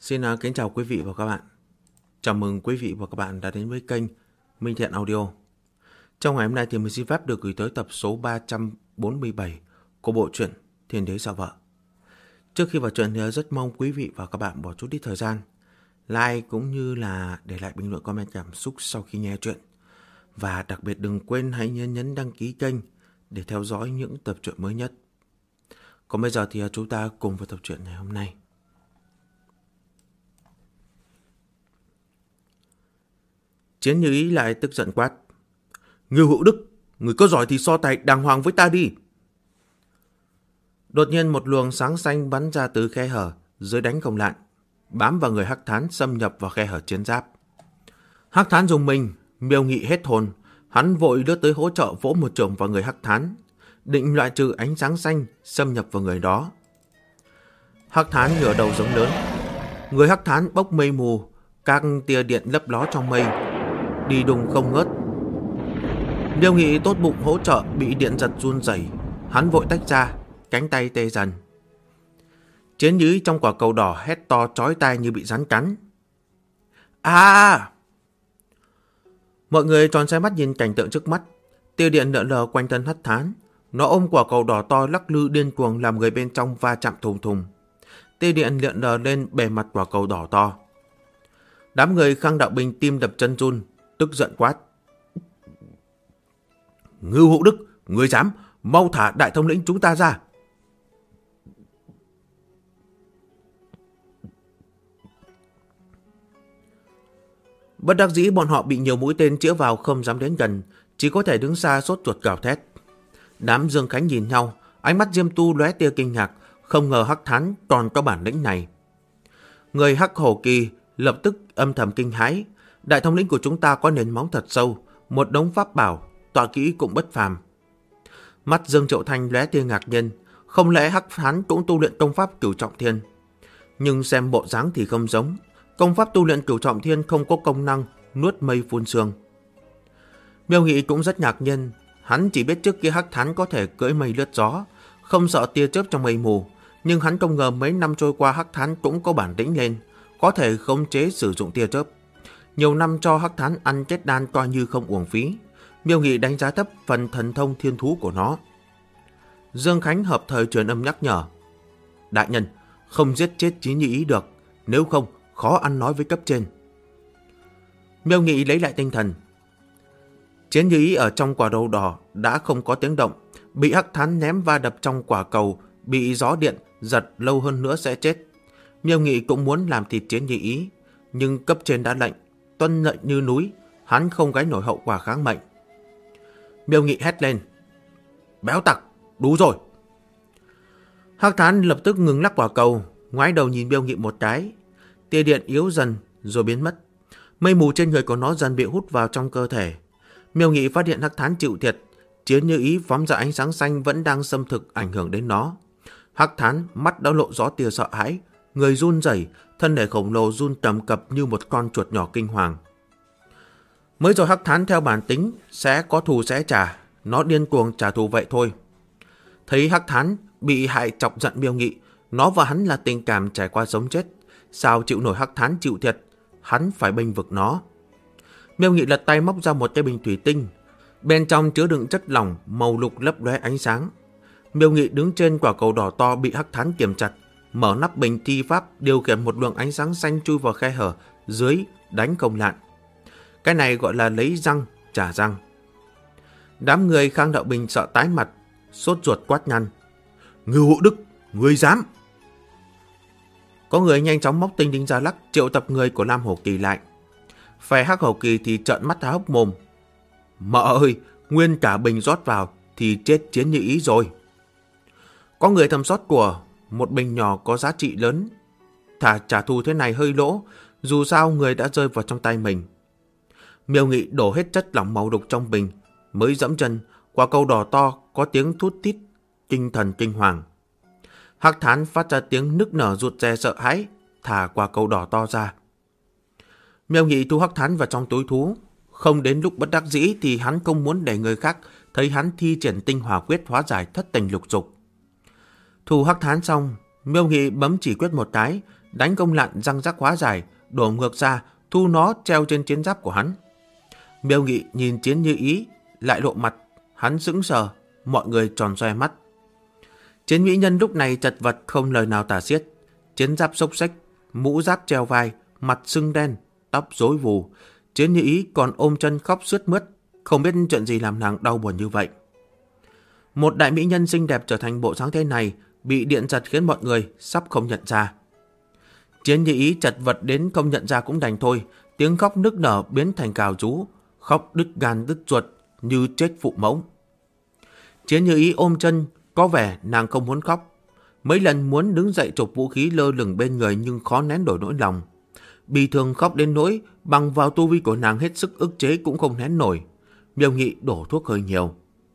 Xin kính chào quý vị và các bạn. Chào mừng quý vị và các bạn đã đến với kênh Minh Thiện Audio. Trong ngày hôm nay thì mình xin phép được gửi tới tập số 347 của bộ truyện Thiên Đế Sợ Vợ. Trước khi vào truyện thì rất mong quý vị và các bạn bỏ chút ít thời gian like cũng như là để lại bình luận comment cảm xúc sau khi nghe truyện. Và đặc biệt đừng quên hãy nhấn đăng ký kênh để theo dõi những tập truyện mới nhất. Còn bây giờ thì chúng ta cùng vào tập truyện ngày hôm nay. Chiến Như Ý lại tức giận quát: Ngưu Hữu Đức, người có giỏi thì so tài đàng hoàng với ta đi. Đột nhiên một luồng sáng xanh bắn ra từ khe hở dưới đánh không lạn, bám vào người Hắc Thán xâm nhập vào khe hở chiến giáp. Hắc Thán dùng mình, Miêu Nghị hết hồn, hắn vội lướt tới hỗ trợ vỗ một chưởng vào người Hắc Thán, định loại trừ ánh sáng xanh xâm nhập vào người đó. Hắc Thán ngửa đầu giống lớn, người Hắc Thán bốc mây mù, các tia điện lấp ló trong mây, đi đùng không ngớt. Miêu Nghị tốt bụng hỗ trợ bị điện giật run rẩy, hắn vội tách ra, cánh tay tê dần. Chiến Như Ý trong quả cầu đỏ hét to chói tai như bị rắn cắn. Mọi người tròn xoe mắt nhìn cảnh tượng trước mắt. Tia điện lượn lờ quanh thân Hắc Thán, nó ôm quả cầu đỏ to lắc lư điên cuồng làm người bên trong va chạm thùng thùng. Tia điện lượn lờ lên bề mặt quả cầu đỏ to. Đám người Khang Đạo Bình tim đập chân run, tức giận quát: Ngưu Hữu Đức, người dám, mau thả đại thống lĩnh chúng ta ra. Bất đắc dĩ bọn họ bị nhiều mũi tên chĩa vào không dám đến gần, chỉ có thể đứng xa sốt ruột gào thét. Đám Dương Khánh nhìn nhau, ánh mắt Diêm Tu lóe tia kinh ngạc, không ngờ Hắc Thán còn có bản lĩnh này. Người Hắc Hổ Kỳ lập tức âm thầm kinh hãi, đại thống lĩnh của chúng ta có nền móng thật sâu, một đống pháp bảo, tọa kỹ cũng bất phàm. Mắt Dương Triệu Thanh lóe tia ngạc nhiên, không lẽ Hắc Thán cũng tu luyện công pháp Cửu Trọng Thiên? Nhưng xem bộ dáng thì không giống, công pháp tu luyện Cửu Trọng Thiên không có công năng nuốt mây phun sương. Miêu Nghị cũng rất ngạc nhiên, hắn chỉ biết trước kia Hắc Thán có thể cưỡi mây lướt gió, không sợ tia chớp trong mây mù, nhưng hắn không ngờ mấy năm trôi qua Hắc Thán cũng có bản lĩnh lên, có thể khống chế sử dụng tia chớp. Nhiều năm cho Hắc Thán ăn chết đan coi như không uổng phí. Miêu Nghị đánh giá thấp phần thần thông thiên thú của nó. Dương Khánh hợp thời truyền âm nhắc nhở: Đại nhân, không giết chết Chiến Như Ý được, nếu không khó ăn nói với cấp trên. Miêu Nghị lấy lại tinh thần. Chiến Như Ý ở trong quả đầu đỏ đã không có tiếng động, bị Hắc Thán ném va đập trong quả cầu, bị gió điện giật lâu hơn nữa sẽ chết. Miêu Nghị cũng muốn làm thịt Chiến Như Ý, nhưng cấp trên đã lệnh, tuân lệnh như núi, hắn không gánh nổi hậu quả kháng mệnh. Miêu Nghị hét lên: Béo tặc, đủ rồi. Hắc Thán lập tức ngừng lắc quả cầu, ngoái đầu nhìn Miêu Nghị một cái. Tia điện yếu dần rồi biến mất, mây mù trên người của nó dần bị hút vào trong cơ thể. Miêu Nghị phát hiện Hắc Thán chịu thiệt, Chiến Như Ý phóng ra ánh sáng xanh vẫn đang xâm thực ảnh hưởng đến nó. Hắc Thán mắt đã lộ rõ tia sợ hãi, người run rẩy, thân thể khổng lồ run cầm cập như một con chuột nhỏ kinh hoàng. Mới rồi Hắc Thán theo bản tính sẽ có thù sẽ trả, nó điên cuồng trả thù vậy thôi. Thấy Hắc Thán bị hại chọc giận Miêu Nghị, nó và hắn là tình cảm trải qua sống chết, sao chịu nổi Hắc Thán chịu thiệt, hắn phải bênh vực nó. Miêu Nghị lật tay móc ra một cái bình thủy tinh, bên trong chứa đựng chất lỏng màu lục lấp lóe ánh sáng. Miêu Nghị đứng trên quả cầu đỏ to bị Hắc Thán kiềm chặt, mở nắp bình thi pháp, điều khiển một luồng ánh sáng xanh chui vào khe hở dưới đánh không lạn. Cái này gọi là lấy răng trả răng. Đám người Khang Đạo Bình sợ tái mặt, sốt ruột quát nhăn: Ngưu Hữu Đức, ngươi dám! Có người nhanh chóng móc tinh đinh ra lắc, triệu tập người của Lam Hổ Kỳ lại. Phe Hắc Hổ Kỳ thì trợn mắt há hốc mồm: Mợ ơi, nguyên cả bình rót vào thì chết Chiến Như Ý rồi. Có người thầm sót của: một bình nhỏ có giá trị lớn, thà trả thù thế này hơi lỗ, dù sao người đã rơi vào trong tay mình. Miêu Nghị đổ hết chất lỏng màu đục trong bình, mới dẫm chân, quả cầu đỏ to có tiếng thút thít, tinh thần kinh hoàng. Hắc Thán phát ra tiếng nức nở rụt rè sợ hãi, thả quả cầu đỏ to ra. Miêu Nghị thu Hắc Thán vào trong túi thú, không đến lúc bất đắc dĩ thì hắn không muốn để người khác thấy hắn thi triển tinh hỏa quyết hóa giải thất tình lục dục. Thu Hắc Thán xong, Miêu Nghị bấm chỉ quyết một cái, đánh công lặn răng rắc hóa giải, đổ ngược ra, thu nó treo trên chiến giáp của hắn. Miêu Nghị nhìn Chiến Như Ý lại lộ mặt, hắn sững sờ, mọi người tròn xoe mắt. Chiến mỹ nhân lúc này chật vật không lời nào tả xiết, chiến giáp xốc xếch, mũ giáp treo vai, mặt sưng đen, tóc rối vù. Chiến Như Ý còn ôm chân khóc sướt mướt, không biết chuyện gì làm nàng đau buồn như vậy. Một đại mỹ nhân xinh đẹp trở thành bộ dáng thế này, bị điện giật khiến mọi người sắp không nhận ra. Chiến Như Ý chật vật đến không nhận ra cũng đành thôi, tiếng khóc nức nở biến thành cào rú, khóc đứt gan đứt ruột như chết phụ mẫu. Chiến Như Ý ôm chân, có vẻ nàng không muốn khóc. Mấy lần muốn đứng dậy chụp vũ khí lơ lửng bên người nhưng khó nén nổi nỗi lòng. Bi thương khóc đến nỗi bằng vào tu vi của nàng hết sức ức chế cũng không nén nổi. Miêu Nghị đổ thuốc hơi nhiều.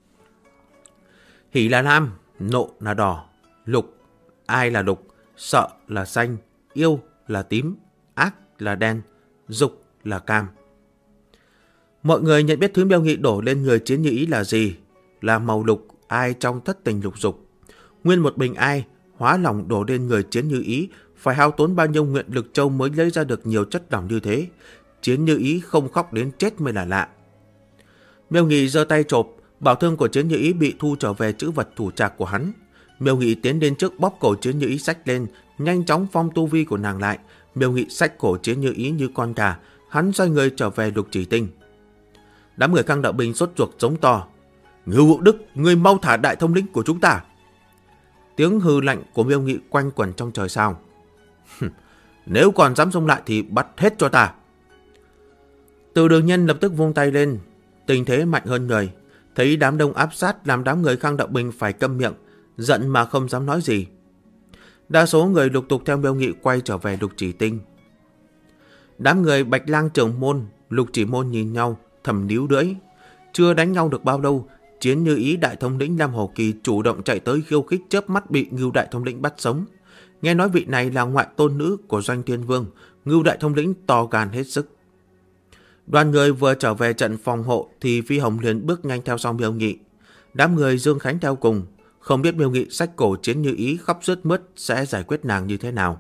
Hỉ là lam, nộ là đỏ, lục, ai là lục, sợ là xanh, yêu là tím, ác là đen, dục là cam. Mọi người nhận biết thứ Miêu Nghị đổ lên người Chiến Như Ý là gì? Là màu lục ai trong thất tình lục dục. Nguyên một bình ai hóa lỏng đổ lên người Chiến Như Ý, phải hao tốn bao nhiêu nguyện lực châu mới lấy ra được nhiều chất lỏng như thế. Chiến Như Ý không khóc đến chết mới là lạ. Miêu Nghị giơ tay chộp, bảo thương của Chiến Như Ý bị thu trở về chữ vật thủ trạc của hắn. Miêu Nghị tiến đến trước bóp cổ Chiến Như Ý xách lên, nhanh chóng phong tu vi của nàng lại. Miêu Nghị xách cổ Chiến Như Ý như con gà, hắn xoay người trở về Lục Chỉ Tinh. Đám người Khang Đạo Bình sốt ruột giống to. Ngưu Vũ Đức, ngươi mau thả đại thông lĩnh của chúng ta. Tiếng hừ lạnh của Miêu Nghị quanh quẩn trong trời sao. Nếu còn dám xông lại thì bắt hết cho ta. Từ Đường Nhân lập tức vung tay lên, tình thế mạnh hơn người. Thấy đám đông áp sát làm đám người Khang Đạo Bình phải câm miệng, giận mà không dám nói gì. Đa số người lục tục theo Miêu Nghị quay trở về Lục Chỉ Tinh. Đám người Bạch Lang Trưởng Môn, Lục Chỉ Môn nhìn nhau, thầm níu lưỡi. Chưa đánh nhau được bao lâu, Chiến Như Ý đại thống lĩnh Lam Hổ Kỳ chủ động chạy tới khiêu khích, chớp mắt bị Ngưu đại thống lĩnh bắt sống. Nghe nói vị này là ngoại tôn nữ của Doanh Thiên Vương, Ngưu đại thống lĩnh to gan hết sức. Đoàn người vừa trở về trận phòng hộ thì Phi Hồng liền bước nhanh theo sau Miêu Nghị. Đám người Dương Khánh theo cùng, không biết Miêu Nghị xách cổ Chiến Như Ý khóc rướt mướt sẽ giải quyết nàng như thế nào.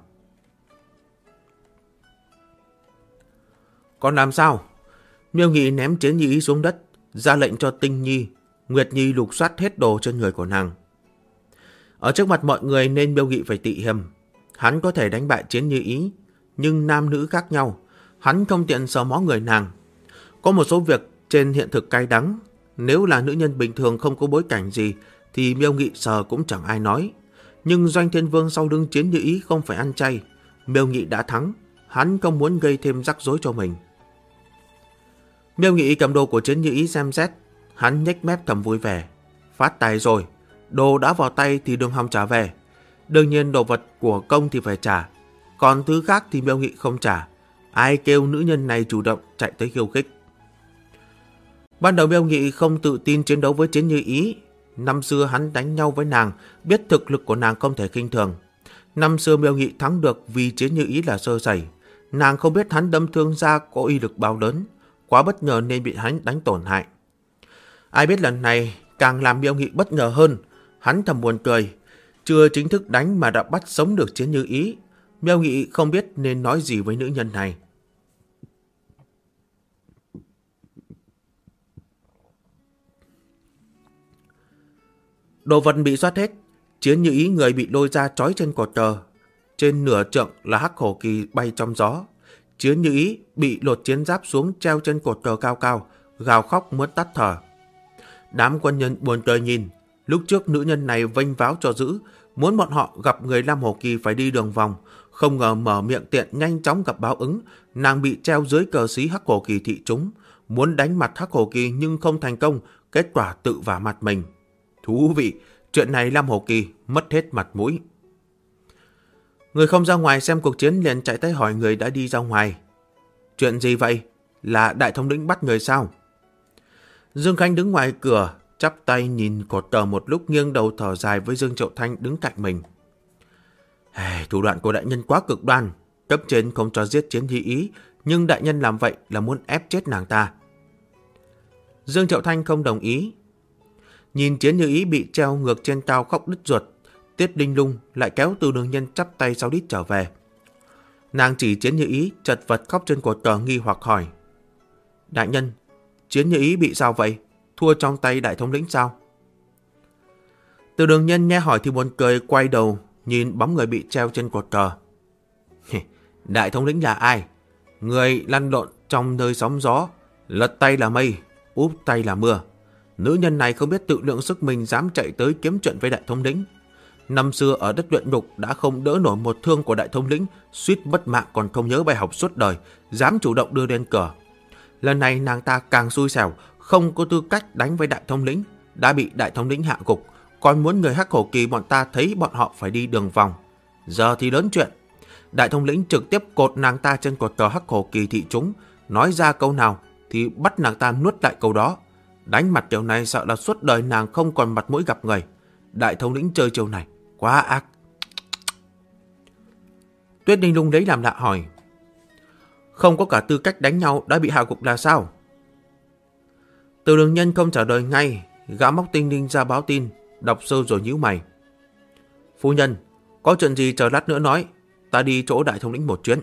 Còn làm sao? Miêu Nghị ném Chiến Như Ý xuống đất, ra lệnh cho Tinh Nhi, Nguyệt Nhi lục soát hết đồ trên người của nàng. Ở trước mặt mọi người nên Miêu Nghị phải tị hiềm. Hắn có thể đánh bại Chiến Như Ý, nhưng nam nữ khác nhau, hắn không tiện sờ mó người nàng. Có một số việc trên hiện thực cay đắng, nếu là nữ nhân bình thường không có bối cảnh gì thì Miêu Nghị sờ cũng chẳng ai nói. Nhưng Doanh Thiên Vương sau lưng Chiến Như Ý không phải ăn chay. Miêu Nghị đã thắng, hắn không muốn gây thêm rắc rối cho mình. Miêu Nghị cầm đồ của Chiến Như Ý xem xét, hắn nhếch mép thầm vui vẻ. Phát tài rồi, đồ đã vào tay thì đừng hòng trả về. Đương nhiên đồ vật của công thì phải trả, còn thứ khác thì Miêu Nghị không trả. Ai kêu nữ nhân này chủ động chạy tới khiêu khích. Ban đầu Miêu Nghị không tự tin chiến đấu với Chiến Như Ý. Năm xưa hắn đánh nhau với nàng, biết thực lực của nàng không thể khinh thường. Năm xưa Miêu Nghị thắng được vì Chiến Như Ý là sơ sẩy. Nàng không biết hắn đâm thương ra có uy lực bao lớn, quá bất ngờ nên bị hắn đánh tổn hại. Ai biết lần này càng làm Miêu Nghị bất ngờ hơn. Hắn thầm buồn cười, chưa chính thức đánh mà đã bắt sống được Chiến Như Ý. Miêu Nghị không biết nên nói gì với nữ nhân này. Đồ vật bị soát hết, Chiến Như Ý người bị lôi ra trói trên cột cờ. Trên nửa trượng là Hắc Hổ Kỳ bay trong gió. Chiến Như Ý bị lột chiến giáp xuống treo trên cột cờ cao cao, gào khóc muốn tắt thở. Đám quân nhân buồn cười nhìn, lúc trước nữ nhân này vênh váo cho giữ, muốn bọn họ gặp người Lam Hổ Kỳ phải đi đường vòng, không ngờ mở miệng tiện nhanh chóng gặp báo ứng, nàng bị treo dưới cờ xí Hắc Hổ Kỳ thị trúng, muốn đánh mặt Hắc Hổ Kỳ nhưng không thành công, kết quả tự vả mặt mình. Thú vị, chuyện này Lam Hổ Kỳ mất hết mặt mũi. Người không ra ngoài xem cuộc chiến liền chạy tới hỏi người đã đi ra ngoài. Chuyện gì vậy? Là đại thống lĩnh bắt người sao? Dương Khánh đứng ngoài cửa, chắp tay nhìn cột cờ một lúc, nghiêng đầu thở dài với Dương Triệu Thanh đứng cạnh mình. Thủ đoạn của đại nhân quá cực đoan, cấp trên không cho giết Chiến Như Ý, nhưng đại nhân làm vậy là muốn ép chết nàng ta. Dương Triệu Thanh không đồng ý. Nhìn Chiến Như Ý bị treo ngược trên cao khóc đứt ruột, Tiết Đinh Lung lại kéo Từ Đường Nhân chắp tay sau đít trở về. Nàng chỉ Chiến Như Ý chật vật khóc trên cột cờ nghi hoặc hỏi. Đại nhân, Chiến Như Ý bị sao vậy? Thua trong tay đại thống lĩnh sao? Từ Đường Nhân nghe hỏi thì buồn cười, quay đầu nhìn bóng người bị treo trên cột cờ. Đại thống lĩnh là ai? Người lăn lộn trong nơi sóng gió, lật tay là mây, úp tay là mưa. Nữ nhân này không biết tự lượng sức mình dám chạy tới kiếm chuyện với đại thống lĩnh. Năm xưa ở đất luyện ngục đã không đỡ nổi một thương của đại thống lĩnh, suýt mất mạng còn không nhớ bài học suốt đời, dám chủ động đưa lên cửa. Lần này nàng ta càng xui xẻo, không có tư cách đánh với đại thống lĩnh, đã bị đại thống lĩnh hạ gục, còn muốn người Hắc Hổ Kỳ bọn ta thấy bọn họ phải đi đường vòng. Giờ thì lớn chuyện. Đại thống lĩnh trực tiếp cột nàng ta trên cột cờ Hắc Hổ Kỳ thị chúng, nói ra câu nào thì bắt nàng ta nuốt lại câu đó. Đánh mặt kiểu này sợ là suốt đời nàng không còn mặt mũi gặp người. Đại thống lĩnh chơi chiêu này quá ác. Tuyết Ninh Lung lấy làm lạ hỏi. Không có cả tư cách đánh nhau đã bị hạ gục là sao? Từ Đường Nhân không trả lời ngay, gã móc tinh linh ra báo tin, đọc sơ rồi nhíu mày. Phu nhân, có chuyện gì chờ lát nữa nói, ta đi chỗ đại thống lĩnh một chuyến.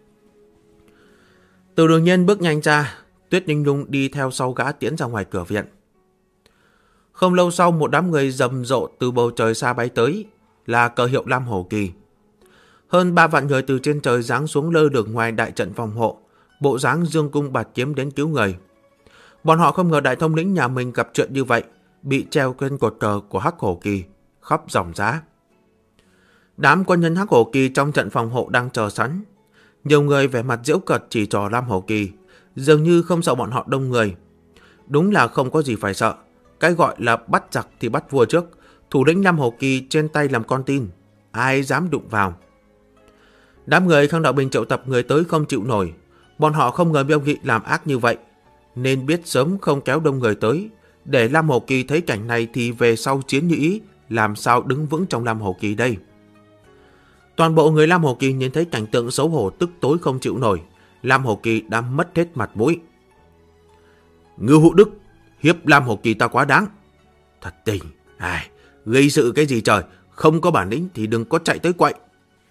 Từ Đường Nhân bước nhanh ra, Tuyết Ninh Lung đi theo sau gã tiến ra ngoài cửa viện. Không lâu sau, một đám người rầm rộ từ bầu trời xa bay tới, là cờ hiệu Lam Hổ Kỳ. Hơn 3 vạn người từ trên trời giáng xuống lơ lửng ngoài đại trận phòng hộ, bộ dáng dương cung bạt kiếm đến cứu người. Bọn họ không ngờ đại thống lĩnh nhà mình gặp chuyện như vậy, bị treo trên cột cờ của Hắc Hổ Kỳ, khóc ròng rã. Đám quân nhân Hắc Hổ Kỳ trong trận phòng hộ đang chờ sẵn. Nhiều người vẻ mặt giễu cợt chỉ trò Lam Hổ Kỳ, dường như không sợ bọn họ đông người. Đúng là không có gì phải sợ. Cái gọi là bắt giặc thì bắt vua trước. Thủ lĩnh Lam Hổ Kỳ trên tay làm con tin, ai dám đụng vào. Đám người Khang Đạo Bình triệu tập người tới không chịu nổi. Bọn họ không ngờ Miêu Nghị làm ác như vậy, nên biết sớm không kéo đông người tới. Để Lam Hổ Kỳ thấy cảnh này thì về sau Chiến Như Ý làm sao đứng vững trong Lam Hổ Kỳ đây. Toàn bộ người Lam Hổ Kỳ nhìn thấy cảnh tượng xấu hổ tức tối không chịu nổi. Lam Hổ Kỳ đã mất hết mặt mũi. Ngưu Hữu Đức, hiếp Lam Hổ Kỳ ta quá đáng. Thật tình, gây sự cái gì trời, không có bản lĩnh thì đừng có chạy tới quậy.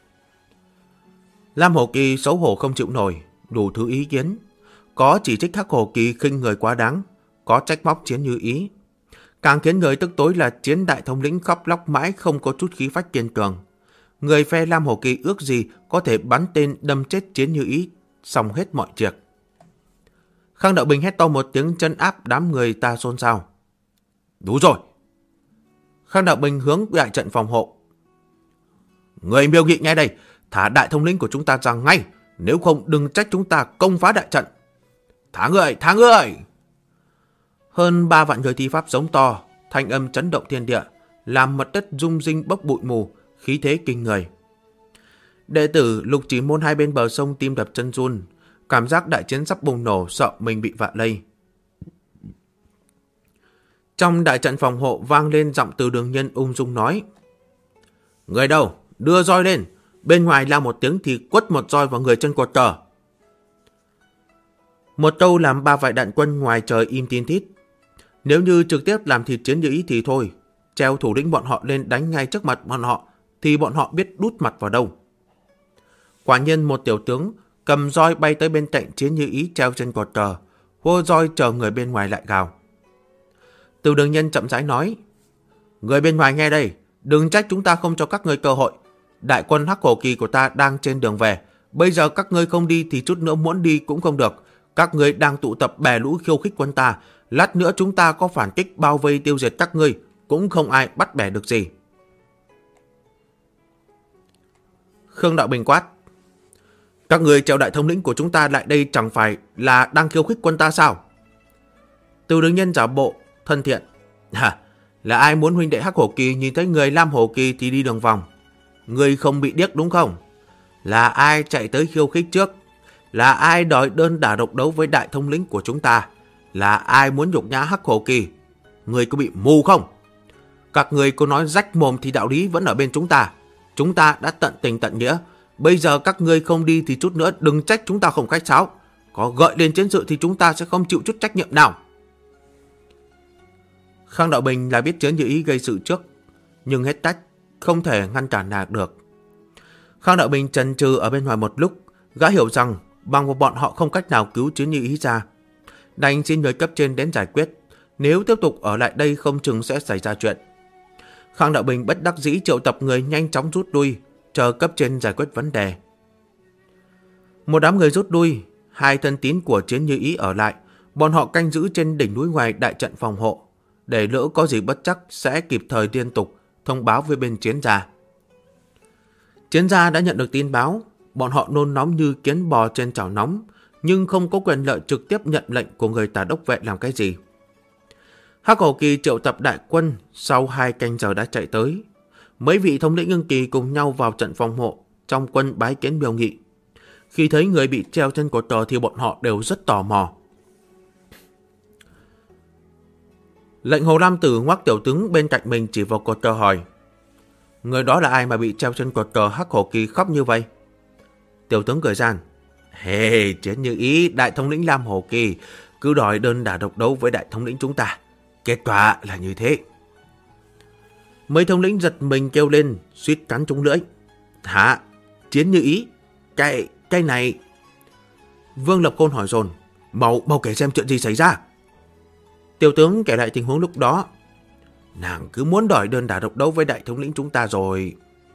Lam Hổ Kỳ xấu hổ không chịu nổi, đủ thứ ý kiến. Có chỉ trích Hắc Hổ Kỳ khinh người quá đáng, có trách móc Chiến Như Ý. Càng khiến người tức tối là Chiến đại thống lĩnh khóc lóc mãi không có chút khí phách kiên cường. Người phe Lam Hổ Kỳ ước gì có thể bắn tên đâm chết Chiến Như Ý, xong hết mọi việc. Khang Đạo Bình hét to một tiếng trấn áp đám người ta xôn xao. Đủ rồi. Khang Đạo Bình hướng đại trận phòng hộ. Người Miêu Nghị nghe đây, thả đại thống lĩnh của chúng ta ra ngay, nếu không đừng trách chúng ta công phá đại trận. Thả người, thả người. Hơn 3 vạn người thi pháp giống to, thanh âm chấn động thiên địa, làm mặt đất rung rinh bốc bụi mù, khí thế kinh người. Đệ tử Lục Chỉ Môn hai bên bờ sông tim đập chân run, cảm giác đại chiến sắp bùng nổ, sợ mình bị vạ lây. Trong đại trận phòng hộ vang lên giọng Từ Đường Nhân ung dung nói. Người đâu, đưa roi lên, bên ngoài la một tiếng thì quất một roi vào người chân cột cờ. Một câu làm 3 vạn đại quân ngoài trời im tin thít. Nếu như trực tiếp làm thịt Chiến Như Ý thì thôi, treo thủ lĩnh bọn họ lên đánh ngay trước mặt bọn họ thì bọn họ biết đút mặt vào đâu. Quả nhiên một tiểu tướng cầm roi bay tới bên cạnh Chiến Như Ý treo trên cột cờ, hô roi chờ người bên ngoài lại gào. Từ Đường Nhân chậm rãi nói. Người bên ngoài nghe đây, đừng trách chúng ta không cho các ngươi cơ hội. Đại quân Hắc Hổ Kỳ của ta đang trên đường về, bây giờ các ngươi không đi thì chút nữa muốn đi cũng không được. Các ngươi đang tụ tập bè lũ khiêu khích quân ta, lát nữa chúng ta có phản kích bao vây tiêu diệt các ngươi, cũng không ai bắt bẻ được gì. Khương Đạo Bình quát. Các người treo đại thống lĩnh của chúng ta lại đây chẳng phải là đang khiêu khích quân ta sao? Từ Đường Nhân giả bộ thân thiện. Là ai muốn huynh đệ Hắc Hổ Kỳ nhìn thấy người Lam Hổ Kỳ thì đi đường vòng? Người không bị điếc đúng không? Là ai chạy tới khiêu khích trước? Là ai đòi đơn đả độc đấu với đại thống lĩnh của chúng ta? Là ai muốn nhục nhã Hắc Hổ Kỳ? Người có bị mù không? Các người có nói rách mồm thì đạo lý vẫn ở bên chúng ta. Chúng ta đã tận tình tận nghĩa. Bây giờ các ngươi không đi thì chút nữa đừng trách chúng ta không khách sáo. Có gợi lên chiến sự thì chúng ta sẽ không chịu chút trách nhiệm nào. Khang Đạo Bình là biết Chiến Như Ý gây sự trước, nhưng hết cách, không thể ngăn cản nàng được. Khang Đạo Bình chần chừ ở bên ngoài một lúc, Gã hiểu rằng bằng một bọn họ không cách nào cứu Chiến Như Ý ra, đành xin người cấp trên đến giải quyết. Nếu tiếp tục ở lại đây không chừng sẽ xảy ra chuyện. Khang Đạo Bình bất đắc dĩ triệu tập người nhanh chóng rút lui, chờ cấp trên giải quyết vấn đề. Một đám người rút lui, hai thân tín của Chiến Như Ý ở lại. Bọn họ canh giữ trên đỉnh núi ngoài đại trận phòng hộ, để lỡ có gì bất chắc sẽ kịp thời liên tục thông báo với bên Chiến gia. Chiến gia đã nhận được tin báo, bọn họ nôn nóng như kiến bò trên chảo nóng, nhưng không có quyền lợi trực tiếp nhận lệnh của người Tà Đốc vệ làm cái gì. Hắc Hổ Kỳ triệu tập đại quân sau 2 canh giờ đã chạy tới. Mấy vị thống lĩnh Ưng Kỳ cùng nhau vào trận phòng hộ trong quân bái kiến Miêu Nghị. Khi thấy người bị treo trên cột cờ thì bọn họ đều rất tò mò. Lệnh Hồ Lam Tử ngoắc tiểu tướng bên cạnh mình chỉ vào cột cờ hỏi: người đó là ai mà bị treo trên cột cờ Hắc Hổ Kỳ khóc như vậy? Tiểu tướng cười gian: Hey, Chiến Như Ý, đại thống lĩnh Lam Hổ Kỳ cứ đòi đơn đả độc đấu với đại thống lĩnh chúng ta. Kết quả là như thế. Mấy thống lĩnh giật mình kêu lên, suýt cắn trúng lưỡi. Hả? Chiến Như Ý? Cái này... Vương Lập Côn hỏi dồn: Mau kể xem chuyện gì xảy ra. Tiểu tướng kể lại tình huống lúc đó. Nàng cứ muốn đòi đơn đả độc đấu với đại thống lĩnh chúng ta rồi.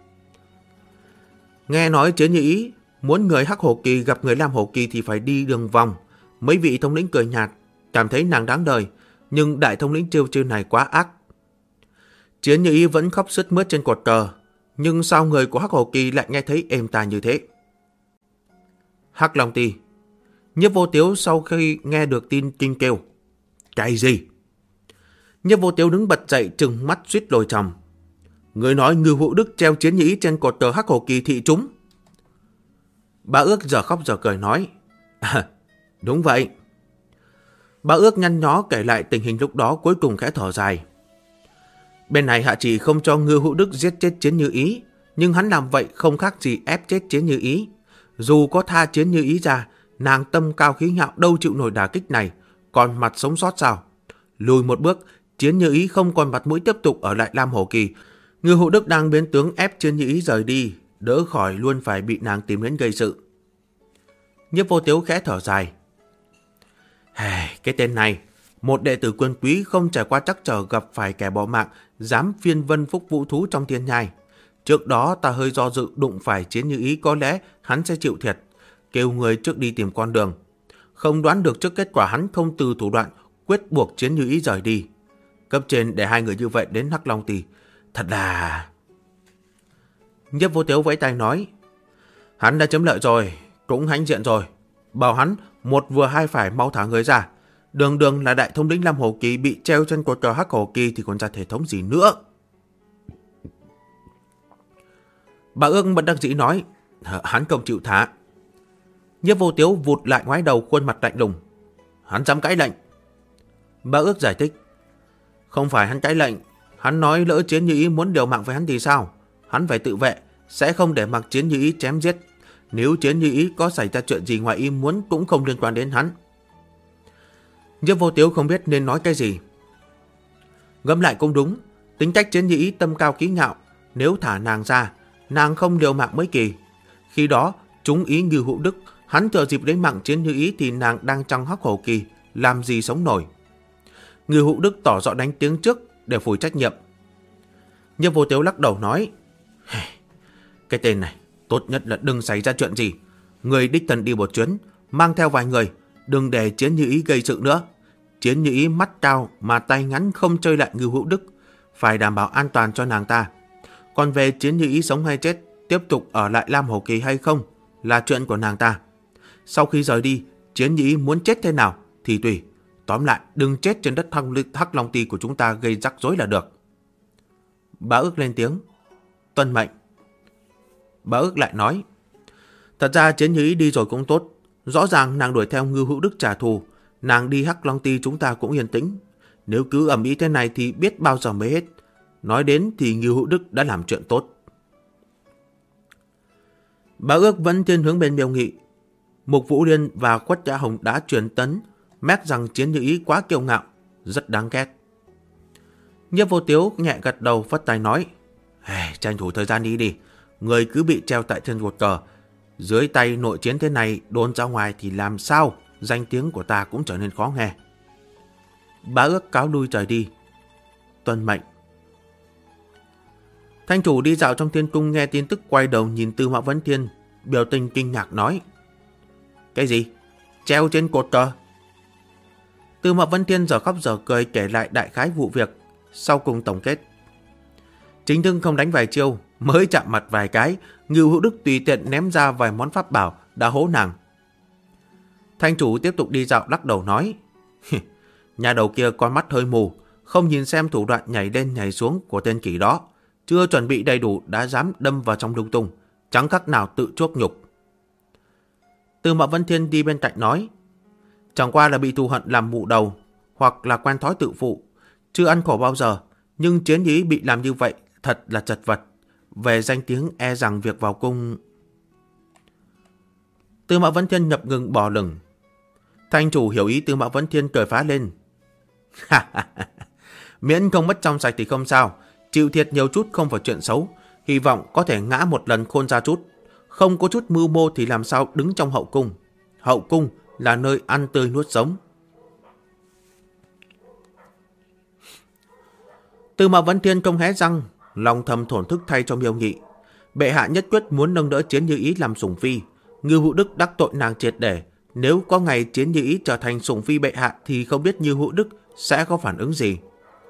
Nghe nói Chiến Như Ý muốn người Hắc Hổ Kỳ gặp người Lam Hổ Kỳ thì phải đi đường vòng. Mấy vị thống lĩnh cười nhạt, cảm thấy nàng đáng đời, nhưng đại thống lĩnh trêu này quá ác. Chiến Như Ý vẫn khóc sướt mướt trên cột cờ, nhưng sao người của Hắc Hổ Kỳ lại nghe thấy êm tai như thế? Hắc Long Ti. Nhiếp Vô Tiếu sau khi nghe được tin kinh kêu: Cái gì? Nhiếp Vô Tiếu đứng bật dậy trừng mắt suýt lồi tròng. Người nói Ngưu Hữu Đức treo Chiến Như Ý trên cột cờ Hắc Hổ Kỳ thị chúng. Bá Ước giờ khóc giờ cười nói: Đúng vậy. Bá Ước nhăn nhó kể lại tình hình lúc đó, cuối cùng khẽ thở dài. Bên này hạ chỉ không cho Ngưu Hữu Đức giết chết Chiến Như Ý, nhưng hắn làm vậy không khác gì ép chết Chiến Như Ý. Dù có tha Chiến Như Ý ra, nàng tâm cao khí ngạo đâu chịu nổi đả kích này, còn mặt sống sót sao? Lùi một bước, Chiến Như Ý không còn mặt mũi tiếp tục ở lại Lam Hổ Kỳ. Ngưu Hữu Đức đang biến tướng ép Chiến Như Ý rời đi, đỡ khỏi luôn phải bị nàng tìm đến gây sự. Nhiếp Vô Tiếu khẽ thở dài. Cái tên này, một đệ tử quyền quý không trải qua trắc trở gặp phải kẻ bỏ mạng dám phiên vân phúc vũ thú trong thiên nhai. Trước đó ta hơi do dự đụng phải Chiến Như Ý, có lẽ hắn sẽ chịu thiệt, kêu người trước đi tìm con đường. Không đoán được trước kết quả hắn không từ thủ đoạn quyết buộc Chiến Như Ý rời đi. Cấp trên để hai người như vậy đến Hắc Long Tỳ, thật là... Nhiếp Vô Tiếu vẫy tay nói: Hắn đã chấm lợi rồi, cũng hãnh diện rồi. Bảo hắn một vừa hai phải mau thả người ra. Đường là đại thống lĩnh Lam Hổ Kỳ bị treo trên cột cờ Hắc Hổ Kỳ thì còn ra thể thống gì nữa. Bà Ước bất đắc dĩ nói: Hắn không chịu thả. Nhiếp Vô Tiếu vụt lại ngoái đầu, khuôn mặt lạnh lùng: Hắn dám cãi lệnh. Bà Ước giải thích: Không phải hắn cãi lệnh, hắn nói lỡ Chiến Như Ý muốn liều mạng với hắn thì sao? Hắn phải tự vệ, sẽ không để mặc Chiến Như Ý chém giết. Nếu Chiến Như Ý có xảy ra chuyện gì ngoài ý muốn cũng không liên quan đến hắn. Nhiếp Vô Tiếu không biết nên nói cái gì. Ngẫm lại cũng đúng, tính cách Chiến Như Ý tâm cao khí ngạo, nếu thả nàng ra, nàng không liều mạng mới kỳ. Khi đó, chúng ý Ngưu Hữu Đức, hắn thừa dịp lấy mạng Chiến Như Ý thì nàng đang trong Hắc Hổ Kỳ, làm gì sống nổi. Ngưu Hữu Đức tỏ rõ đánh tiếng trước để phủi trách nhiệm. Nhiếp Vô Tiếu lắc đầu nói: Cái tên này, tốt nhất là đừng xảy ra chuyện gì. Người đích thân đi một chuyến, mang theo vài người, đừng để Chiến Như Ý gây sự nữa. Chiến Như Ý mắt cao mà tay ngắn không chơi lại Ngưu Hữu Đức, phải đảm bảo an toàn cho nàng ta. Còn về Chiến Như Ý sống hay chết, tiếp tục ở lại Lam Hổ Kỳ hay không là chuyện của nàng ta. Sau khi rời đi, Chiến Như Ý muốn chết thế nào thì tùy. Tóm lại, đừng chết trên đất Hắc Long Tỳ của chúng ta gây rắc rối là được. Bá Ước lên tiếng: Tuân mệnh. Bá Ước lại nói: Thật ra Chiến Như Ý đi rồi cũng tốt. Rõ ràng nàng đuổi theo Ngưu Hữu Đức trả thù, nàng đi Hắc Long Tỳ chúng ta cũng yên tĩnh. Nếu cứ ầm ĩ thế này thì biết bao giờ mới hết. Nói đến thì Ngưu Hữu Đức đã làm chuyện tốt. Bá Ước vẫn thiên hướng bên Miêu Nghị. Mục Vũ Liên và Quách Nhã Hồng đã truyền tấn mét rằng Chiến Như Ý quá kiêu ngạo, rất đáng ghét. Nhiếp Vô Tiếu nhẹ gật đầu, phất tay nói: Tranh thủ thời gian đi. Người cứ bị treo tại trên cột cờ, Dưới tay nội chiến thế này đồn ra ngoài thì làm sao danh tiếng của ta cũng trở nên khó nghe. Bá Ước cáo lui rời đi. Tuân mệnh. Thanh chủ đi dạo trong thiên cung nghe tin tức quay đầu nhìn Tư Mã Vấn Thiên, biểu tình kinh ngạc nói: Cái gì? Treo trên cột cờ? Tư Mã Vấn Thiên giờ khóc giờ cười kể lại đại khái vụ việc, sau cùng tổng kết: Chính Thương không đánh vài chiêu, mới chạm mặt vài cái, Ngưu Hữu Đức tùy tiện ném ra vài món pháp bảo đã hố nàng. Thanh chủ tiếp tục đi dạo lắc đầu nói: Nhà đầu kia con mắt hơi mù, không nhìn xem thủ đoạn nhảy lên nhảy xuống của tên kỷ đó, chưa chuẩn bị đầy đủ đã dám đâm vào trong lung tung, chẳng khác nào tự chuốc nhục. Tư Mã Vấn Thiên đi bên cạnh nói: Chẳng qua là bị thù hận làm mụ đầu, hoặc là quen thói tự phụ, chưa ăn khổ bao giờ, nhưng Chiến Ý bị làm như vậy thật là chật vật. Về danh tiếng e rằng việc vào cung... Tư Mã Vấn Thiên ngập ngừng bò lửng. Thanh chủ hiểu ý Tư Mã Vấn Thiên cười phá lên: Miễn không mất trong sạch thì không sao, chịu thiệt nhiều chút không phải chuyện xấu, hy vọng có thể ngã một lần khôn ra chút. Không có chút mưu mô thì làm sao đứng trong hậu cung. Hậu cung là nơi ăn tươi nuốt sống. Tư Mã Vấn Thiên không hé răng, lòng thầm thổn thức thay cho Miêu Nghị. Bệ hạ nhất quyết muốn nâng đỡ Chiến Như Ý làm sủng phi. Ngưu Hữu Đức đắc tội nàng triệt để. Nếu có ngày Chiến Như Ý trở thành sủng phi bệ hạ thì không biết Ngưu Hữu Đức sẽ có phản ứng gì.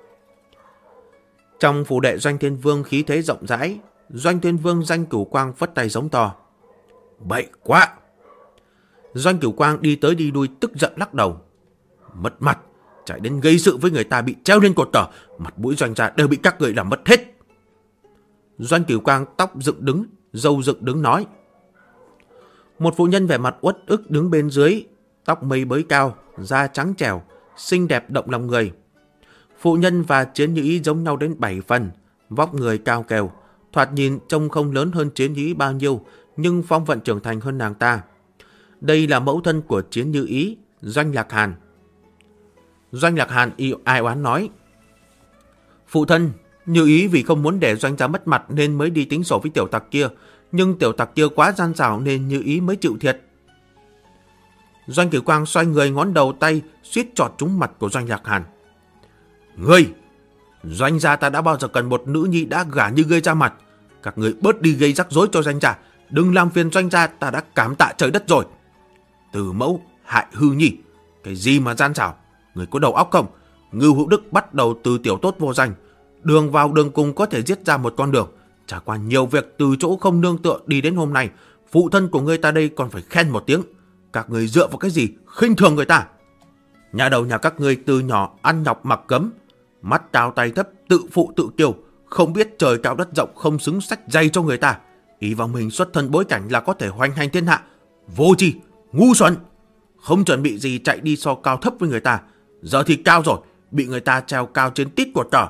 Trong phủ đệ Doanh Thiên Vương khí thế rộng rãi, Doanh Thiên Vương Doanh Cửu Quang phất tay giống to: Bậy quá! Doanh Cửu Quang đi tới đi lui tức giận lắc đầu: Mất mặt, chạy đến gây sự với người ta bị treo lên cột cờ, mặt mũi Doanh gia đều bị các người làm mất hết. Doanh Cửu Quang tóc dựng đứng, râu dựng đứng nói. Một phụ nhân vẻ mặt uất ức đứng bên dưới, tóc mây bới cao, da trắng trẻo, xinh đẹp động lòng người. Phụ nhân và Chiến Như Ý giống nhau đến 7 phần, vóc người cao kèo, thoạt nhìn trông không lớn hơn Chiến Như Ý bao nhiêu, nhưng phong vận trưởng thành hơn nàng ta. Đây là mẫu thân của Chiến Như Ý, Doanh Lạc Hàn. Doanh Lạc Hàn ai oán nói: Phụ thân, Như Ý vì không muốn để Doanh gia mất mặt nên mới đi tính sổ với tiểu tặc kia, nhưng tiểu tặc kia quá gian xảo nên Như Ý mới chịu thiệt. Doanh Cửu Quang xoay người ngón đầu tay suýt chọt trúng mặt của Doanh Lạc Hàn. Ngươi! Doanh gia ta đã bao giờ cần một nữ nhi đã gả như ngươi ra mặt. Các người bớt đi gây rắc rối cho Doanh gia, đừng làm phiền Doanh gia, ta đã cảm tạ trời đất rồi. Từ mẫu hại hư nhi, cái gì mà gian xảo? Người có đầu óc không? Ngưu Hữu Đức bắt đầu từ tiểu tốt vô danh, đường vào đường cùng có thể giết ra một con đường. Trải qua nhiều việc từ chỗ không nương tựa đi đến hôm nay, phụ thân của ngươi ta đây còn phải khen một tiếng. Các người dựa vào cái gì khinh thường người ta? Nhà đầu nhà các ngươi từ nhỏ ăn nhọc mặc cấm, mắt cao tay thấp, tự phụ tự kiêu, không biết trời cao đất rộng, không xứng sách dây cho người ta. Ý vào mình xuất thân bối cảnh là có thể hoành hành thiên hạ, vô tri, ngu xuẩn, không chuẩn bị gì chạy đi so cao thấp với người ta. Giờ thì cao rồi, bị người ta treo cao trên tít của cờ.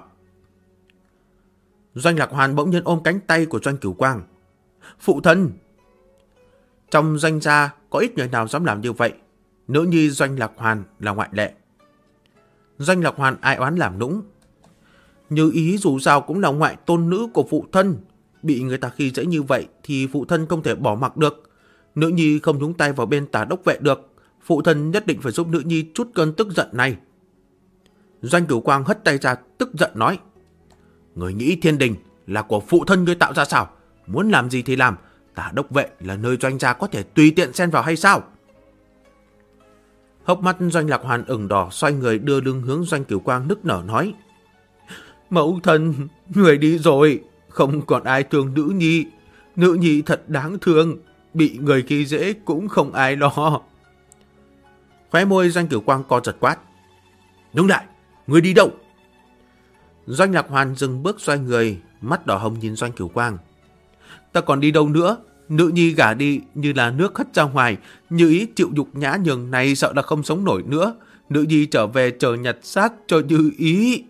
Doanh Lạc Hoàn bỗng nhiên ôm cánh tay của Doanh Cửu Quang. Phụ thân! Trong Doanh gia có ít người nào dám làm như vậy, nữ nhi Doanh Lạc Hoàn là ngoại lệ. Doanh Lạc Hoàn ai oán làm nũng. Như Ý dù sao cũng là ngoại tôn nữ của phụ thân, bị người ta khi dễ như vậy thì phụ thân không thể bỏ mặc được. Nữ nhi không nhúng tay vào bên Tả Đốc vệ được, phụ thân nhất định phải giúp nữ nhi chút cơn tức giận này. Doanh Cửu Quang hất tay ra tức giận nói: Người nghĩ thiên đình là của phụ thân ngươi tạo ra sao? Muốn làm gì thì làm, Tả Đốc vệ là nơi Doanh gia có thể tùy tiện xen vào hay sao? Hốc mắt Doanh Lạc Hoàn ửng đỏ, xoay người đưa lưng hướng Doanh Cửu Quang nức nở nói: Mẫu thân, người đi rồi, không còn ai thương nữ nhi. Nữ nhi thật đáng thương, bị người khi dễ cũng không ai lo. Khóe môi Doanh Cửu Quang co giật quát: Đứng lại, người đi đâu? Doanh Lạc Hoàn dừng bước xoay người, mắt đỏ hồng nhìn Doanh Cửu Quang. Ta còn đi đâu nữa? Nữ nhi gả đi như là nước hất ra ngoài, Như Ý chịu nhục nhã nhường này sợ là không sống nổi nữa. Nữ nhi trở về chờ nhặt xác cho Như Ý.